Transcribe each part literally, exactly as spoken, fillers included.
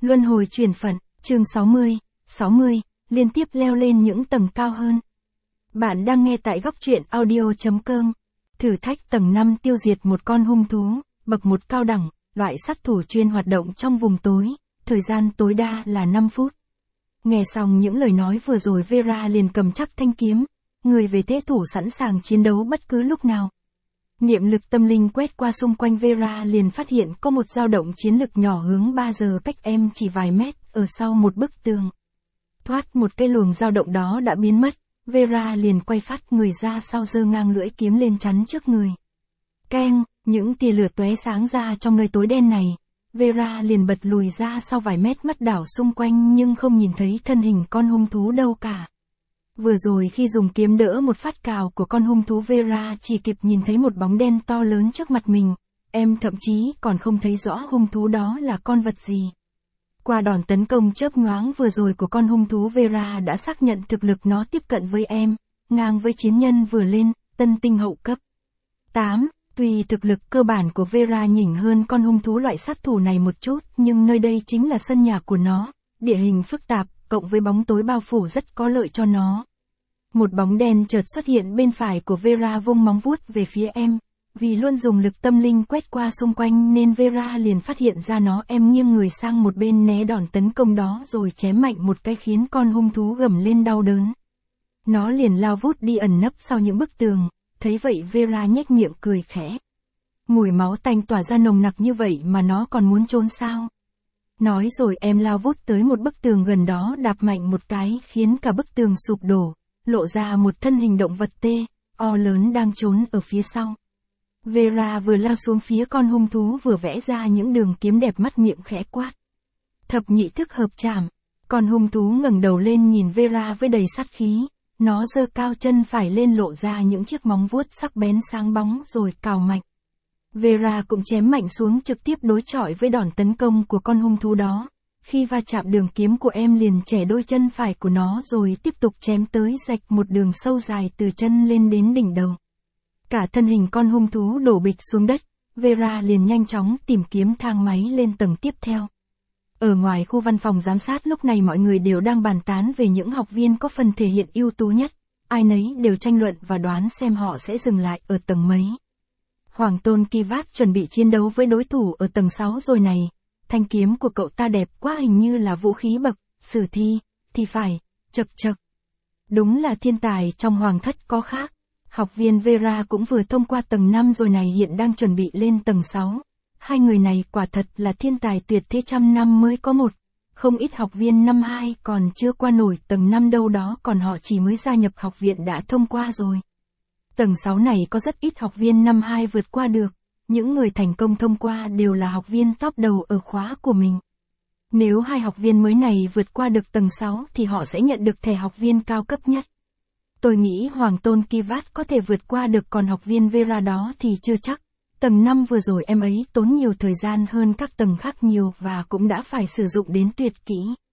Luân hồi chuyển phận, chương sáu mươi, sáu mươi, liên tiếp leo lên những tầng cao hơn. Bạn đang nghe tại góc truyện audio chấm com. Thử thách tầng năm tiêu diệt một con hung thú, bậc một cao đẳng, loại sát thủ chuyên hoạt động trong vùng tối, thời gian tối đa là năm phút. Nghe xong những lời nói vừa rồi, Vera liền cầm chắc thanh kiếm, người về thế thủ sẵn sàng chiến đấu bất cứ lúc nào. Niệm lực tâm linh quét qua xung quanh, Vera liền phát hiện có một dao động chiến lực nhỏ hướng ba giờ cách em chỉ vài mét, ở sau một bức tường. Thoát một cái luồng dao động đó đã biến mất, Vera liền quay phát người ra sau, giơ ngang lưỡi kiếm lên chắn trước người. Keng, những tia lửa tóe sáng ra trong nơi tối đen này. Vera liền bật lùi ra sau vài mét, mắt đảo xung quanh nhưng không nhìn thấy thân hình con hung thú đâu cả. Vừa rồi khi dùng kiếm đỡ một phát cào của con hung thú, Vera chỉ kịp nhìn thấy một bóng đen to lớn trước mặt mình. Em thậm chí còn không thấy rõ hung thú đó là con vật gì. Qua đòn tấn công chớp nhoáng vừa rồi của con hung thú, Vera đã xác nhận thực lực nó tiếp cận với em, ngang với chiến nhân vừa lên, tân tinh hậu cấp. tám. Tuy thực lực cơ bản của Vera nhỉnh hơn con hung thú loại sát thủ này một chút, nhưng nơi đây chính là sân nhà của nó, địa hình phức tạp, cộng với bóng tối bao phủ rất có lợi cho nó. Một bóng đen chợt xuất hiện bên phải của Vera, vung móng vuốt về phía em. Vì luôn dùng lực tâm linh quét qua xung quanh nên Vera liền phát hiện ra nó. Em nghiêng người sang một bên né đòn tấn công đó rồi chém mạnh một cái khiến con hung thú gầm lên đau đớn. Nó liền lao vút đi ẩn nấp sau những bức tường. Thấy vậy, Vera nhếch miệng cười khẽ. Mùi máu tanh tỏa ra nồng nặc như vậy mà nó còn muốn trốn sao? Nói rồi em lao vút tới một bức tường gần đó, đạp mạnh một cái khiến cả bức tường sụp đổ, lộ ra một thân hình động vật tê, o lớn đang trốn ở phía sau. Vera vừa lao xuống phía con hung thú vừa vẽ ra những đường kiếm đẹp, mắt miệng khẽ quát. Thập nhị thức hợp chạm. Con hung thú ngẩng đầu lên nhìn Vera với đầy sát khí. Nó giơ cao chân phải lên, lộ ra những chiếc móng vuốt sắc bén sáng bóng rồi cào mạnh. Vera cũng chém mạnh xuống, trực tiếp đối chọi với đòn tấn công của con hung thú đó. Khi va chạm, đường kiếm của em liền chẻ đôi chân phải của nó rồi tiếp tục chém tới, rạch một đường sâu dài từ chân lên đến đỉnh đầu. Cả thân hình con hung thú đổ bịch xuống đất, Vera liền nhanh chóng tìm kiếm thang máy lên tầng tiếp theo. Ở ngoài khu văn phòng giám sát lúc này mọi người đều đang bàn tán về những học viên có phần thể hiện ưu tú nhất, ai nấy đều tranh luận và đoán xem họ sẽ dừng lại ở tầng mấy. Hoàng Tôn Kivat chuẩn bị chiến đấu với đối thủ ở tầng sáu rồi này, thanh kiếm của cậu ta đẹp quá, hình như là vũ khí bậc sử thi, thì phải, chậc chậc. Đúng là thiên tài trong hoàng thất có khác. Học viên Vera cũng vừa thông qua tầng năm rồi này, hiện đang chuẩn bị lên tầng sáu. Hai người này quả thật là thiên tài tuyệt thế, trăm năm mới có một. Không ít học viên năm hai còn chưa qua nổi tầng năm đâu đó, còn họ chỉ mới gia nhập học viện đã thông qua rồi. Tầng sáu này có rất ít học viên năm hai vượt qua được. Những người thành công thông qua đều là học viên top đầu ở khóa của mình. Nếu hai học viên mới này vượt qua được tầng sáu thì họ sẽ nhận được thẻ học viên cao cấp nhất. Tôi nghĩ Hoàng Tôn Kivat có thể vượt qua được, còn học viên Vera đó thì chưa chắc. Tầng năm vừa rồi em ấy tốn nhiều thời gian hơn các tầng khác nhiều và cũng đã phải sử dụng đến tuyệt kỹ.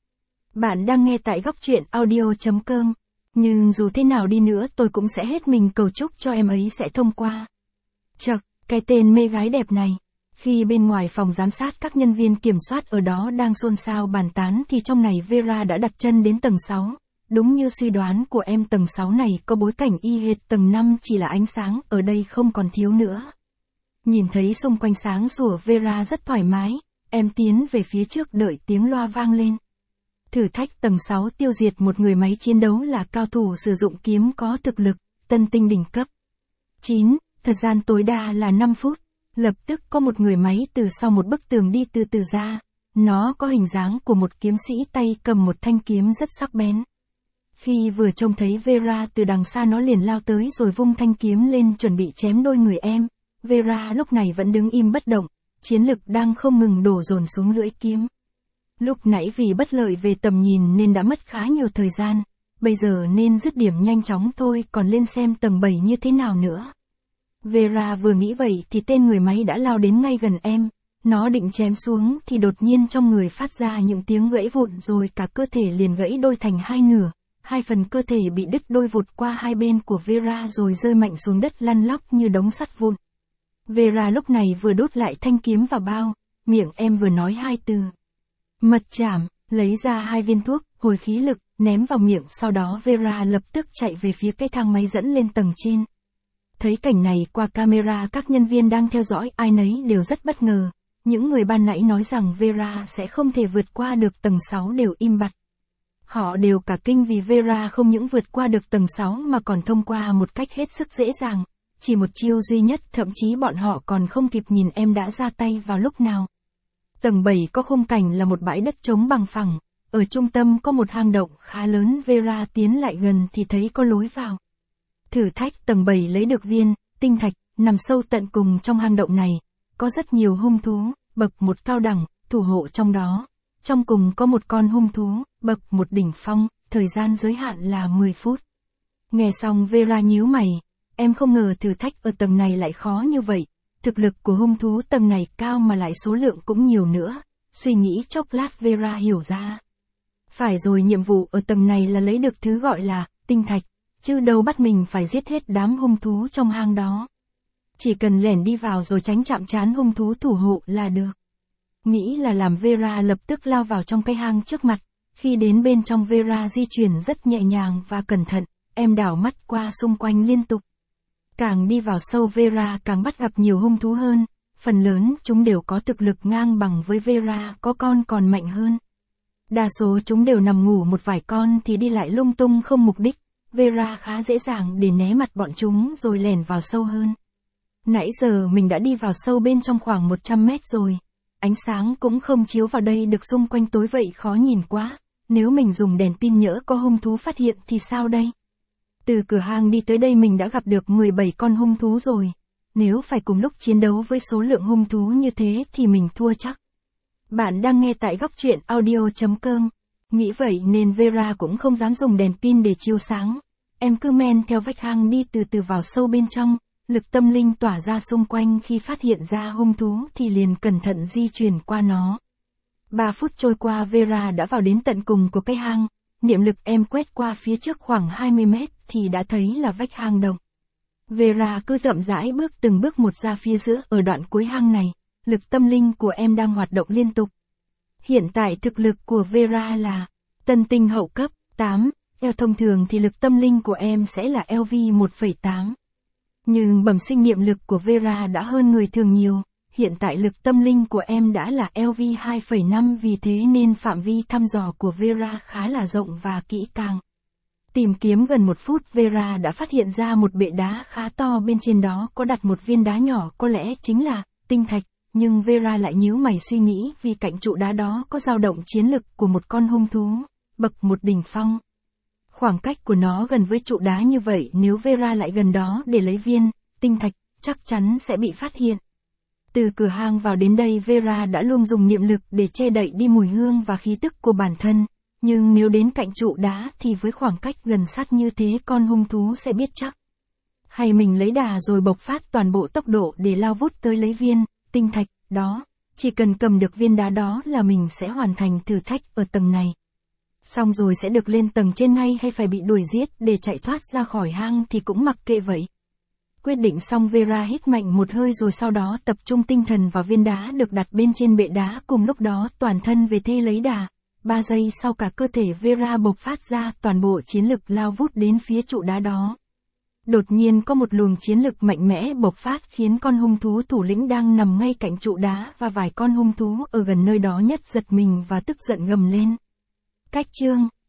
Bạn đang nghe tại góc truyện audio chấm com. Nhưng dù thế nào đi nữa tôi cũng sẽ hết mình cầu chúc cho em ấy sẽ thông qua. Chậc, cái tên mê gái đẹp này. Khi bên ngoài phòng giám sát các nhân viên kiểm soát ở đó đang xôn xao bàn tán thì trong này Vera đã đặt chân đến tầng sáu. Đúng như suy đoán của em, tầng sáu này có bối cảnh y hệt tầng năm, chỉ là ánh sáng ở đây không còn thiếu nữa. Nhìn thấy xung quanh sáng sủa, Vera rất thoải mái, em tiến về phía trước đợi tiếng loa vang lên. Thử thách tầng sáu tiêu diệt một người máy chiến đấu là cao thủ sử dụng kiếm có thực lực, tân tinh đỉnh cấp. chín. Thời gian tối đa là năm phút. Lập tức có một người máy từ sau một bức tường đi từ từ ra. Nó có hình dáng của một kiếm sĩ, tay cầm một thanh kiếm rất sắc bén. Khi vừa trông thấy Vera từ đằng xa, nó liền lao tới rồi vung thanh kiếm lên chuẩn bị chém đôi người em. Vera lúc này vẫn đứng im bất động, chiến lực đang không ngừng đổ dồn xuống lưỡi kiếm. Lúc nãy vì bất lợi về tầm nhìn nên đã mất khá nhiều thời gian, bây giờ nên dứt điểm nhanh chóng thôi, còn lên xem tầng bảy như thế nào nữa. Vera vừa nghĩ vậy thì tên người máy đã lao đến ngay gần em. Nó định chém xuống thì đột nhiên trong người phát ra những tiếng gãy vụn rồi cả cơ thể liền gãy đôi thành hai nửa. Hai phần cơ thể bị đứt đôi vụt qua hai bên của Vera rồi rơi mạnh xuống đất lăn lóc như đống sắt vụn. Vera lúc này vừa đút lại thanh kiếm vào bao, miệng em vừa nói hai từ. Mật chảm, lấy ra hai viên thuốc, hồi khí lực, ném vào miệng, sau đó Vera lập tức chạy về phía cái thang máy dẫn lên tầng trên. Thấy cảnh này qua camera, các nhân viên đang theo dõi ai nấy đều rất bất ngờ. Những người ban nãy nói rằng Vera sẽ không thể vượt qua được tầng sáu đều im bặt. Họ đều cả kinh vì Vera không những vượt qua được tầng sáu mà còn thông qua một cách hết sức dễ dàng. Chỉ một chiêu duy nhất, thậm chí bọn họ còn không kịp nhìn em đã ra tay vào lúc nào. Tầng bảy có khung cảnh là một bãi đất trống bằng phẳng. Ở trung tâm có một hang động khá lớn, Vera tiến lại gần thì thấy có lối vào. Thử thách tầng bảy lấy được viên tinh thạch, nằm sâu tận cùng trong hang động này. Có rất nhiều hung thú, bậc một cao đẳng, thủ hộ trong đó. Trong cùng có một con hung thú, bậc một đỉnh phong, thời gian giới hạn là mười phút. Nghe xong Vera nhíu mày, em không ngờ thử thách ở tầng này lại khó như vậy. Thực lực của hung thú tầng này cao mà lại số lượng cũng nhiều nữa. Suy nghĩ chốc lát Vera hiểu ra. Phải rồi, nhiệm vụ ở tầng này là lấy được thứ gọi là tinh thạch, chứ đâu bắt mình phải giết hết đám hung thú trong hang đó. Chỉ cần lẻn đi vào rồi tránh chạm trán hung thú thủ hộ là được. Nghĩ là làm, Vera lập tức lao vào trong cái hang trước mặt. Khi đến bên trong, Vera di chuyển rất nhẹ nhàng và cẩn thận, em đảo mắt qua xung quanh liên tục. Càng đi vào sâu, Vera càng bắt gặp nhiều hung thú hơn, phần lớn chúng đều có thực lực ngang bằng với Vera, có con còn mạnh hơn. Đa số chúng đều nằm ngủ, một vài con thì đi lại lung tung không mục đích. Vera khá dễ dàng để né mặt bọn chúng rồi lẻn vào sâu hơn. Nãy giờ mình đã đi vào sâu bên trong khoảng một trăm mét rồi. Ánh sáng cũng không chiếu vào đây được, xung quanh tối vậy khó nhìn quá. Nếu mình dùng đèn pin nhỡ có hung thú phát hiện thì sao đây? Từ cửa hang đi tới đây mình đã gặp được mười bảy con hung thú rồi. Nếu phải cùng lúc chiến đấu với số lượng hung thú như thế thì mình thua chắc. Bạn đang nghe tại góc truyện audio chấm com. Nghĩ vậy nên Vera cũng không dám dùng đèn pin để chiếu sáng. Em cứ men theo vách hang đi từ từ vào sâu bên trong. Lực tâm linh tỏa ra xung quanh, khi phát hiện ra hung thú thì liền cẩn thận di chuyển qua nó. ba phút trôi qua, Vera đã vào đến tận cùng của cái hang. Niệm lực em quét qua phía trước khoảng hai mươi mét thì đã thấy là vách hang động. Vera cứ chậm rãi bước từng bước một ra phía giữa. Ở đoạn cuối hang này, lực tâm linh của em đang hoạt động liên tục. Hiện tại thực lực của Vera là tân tinh hậu cấp tám, theo thông thường thì lực tâm linh của em sẽ là L V một phẩy tám. Nhưng bẩm sinh niệm lực của Vera đã hơn người thường nhiều, hiện tại lực tâm linh của em đã là L V hai phẩy năm, vì thế nên phạm vi thăm dò của Vera khá là rộng và kỹ càng. Tìm kiếm gần một phút, Vera đã phát hiện ra một bệ đá khá to, bên trên đó có đặt một viên đá nhỏ, có lẽ chính là tinh thạch, nhưng Vera lại nhíu mày suy nghĩ vì cạnh trụ đá đó có dao động chiến lực của một con hung thú, bậc một đỉnh phong. Khoảng cách của nó gần với trụ đá như vậy, nếu Vera lại gần đó để lấy viên tinh thạch, chắc chắn sẽ bị phát hiện. Từ cửa hang vào đến đây, Vera đã luôn dùng niệm lực để che đậy đi mùi hương và khí tức của bản thân, nhưng nếu đến cạnh trụ đá thì với khoảng cách gần sát như thế, con hung thú sẽ biết chắc. Hay mình lấy đà rồi bộc phát toàn bộ tốc độ để lao vút tới lấy viên tinh thạch đó, chỉ cần cầm được viên đá đó là mình sẽ hoàn thành thử thách ở tầng này. Xong rồi sẽ được lên tầng trên ngay, hay phải bị đuổi giết để chạy thoát ra khỏi hang thì cũng mặc kệ vậy. Quyết định xong, Vera hít mạnh một hơi rồi sau đó tập trung tinh thần vào viên đá được đặt bên trên bệ đá, cùng lúc đó toàn thân về thê lấy đà. Ba giây sau, cả cơ thể Vera bộc phát ra toàn bộ chiến lực lao vút đến phía trụ đá đó. Đột nhiên có một luồng chiến lực mạnh mẽ bộc phát, khiến con hung thú thủ lĩnh đang nằm ngay cạnh trụ đá và vài con hung thú ở gần nơi đó nhất giật mình và tức giận gầm lên. Cách chương